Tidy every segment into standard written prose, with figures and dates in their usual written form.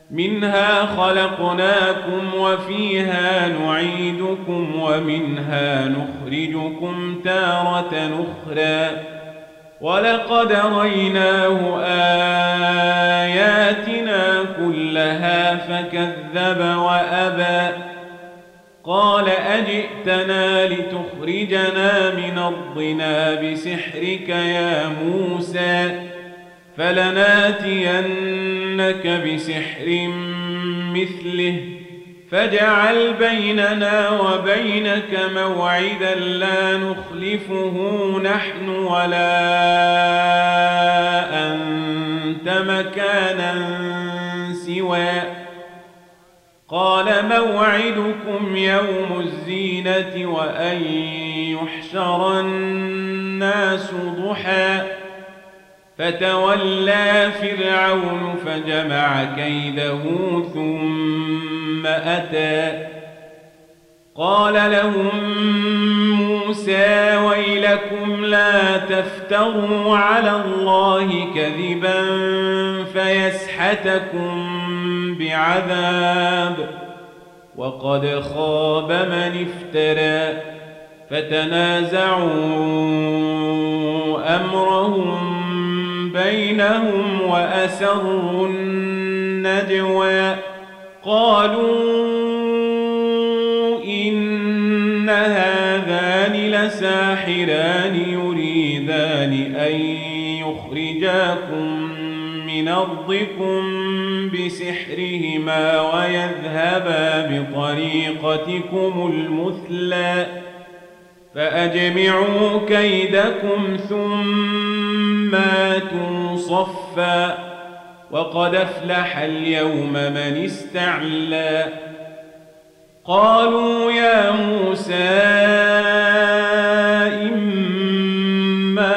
منها خلقناكم وفيها نعيدكم ومنها نخرجكم تارة أخرى ولقد ريناه آياتنا كلها فكذب وأبى قال أجئتنا لتخرجنا من أرضنا بسحرك يا موسى فلناتينك بسحر مثله فاجعل بيننا وبينك موعدا لا نخلفه نحن ولا أنت مكانا سوى قال موعدكم يوم الزينة وأن يحشر الناس ضحى فتولى فرعون فجمع كيده ثم أتى قال لهم موسى ويلكم لا تفتروا على الله كذبا فيسحتكم بعذاب وقد خاب من افترى فتنازعوا أمرهم بينهم وأسروا النجوى قالوا إن هذان لساحران يريدان أن يخرجاكم من أرضكم بسحرهما ويذهبا بطريقتكم المثلى فأجمعوا كيدكم ثم آتوا صفا وقد أفلح اليوم من استعلى قالوا يا موسى إما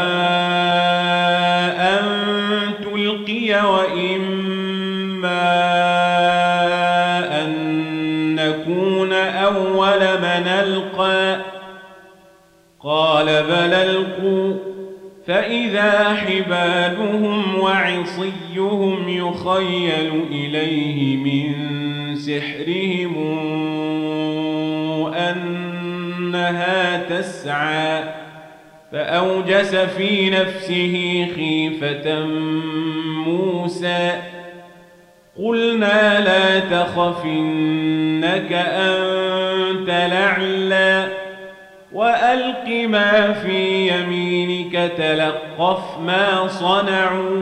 أن تلقي وإما أن نكون أول من ألقى قال بل ألقوا فإذا حبالهم وعصيهم يخيل إليه من سحرهم أنها تسعى فأوجس في نفسه خيفة موسى قلنا لا تخف إنك أنت الأعلى وألق ما في يمينك تلقف ما صنعوا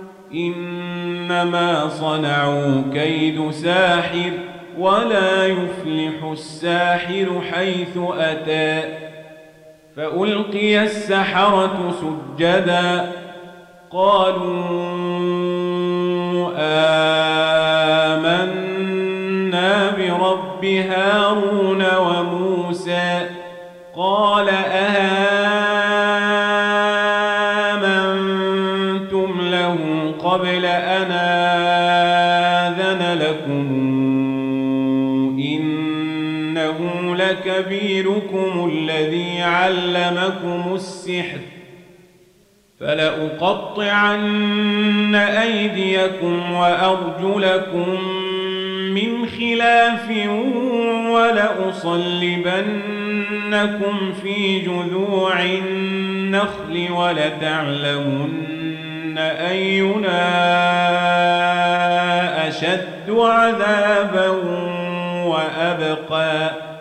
إنما صنعوا كيد ساحر ولا يفلح الساحر حيث أتى فألقي السحرة سجدا قالوا آمنا برب هارون وموسى قال آمنتم له قبل أن آذن لكم إنه لكبيركم الذي علمكم السحر فلأقطعن أيديكم وأرجلكم من خلاف ولأصلبنكم في جذوع النخل ولتعلمن أينا أشد عذابا وأبقى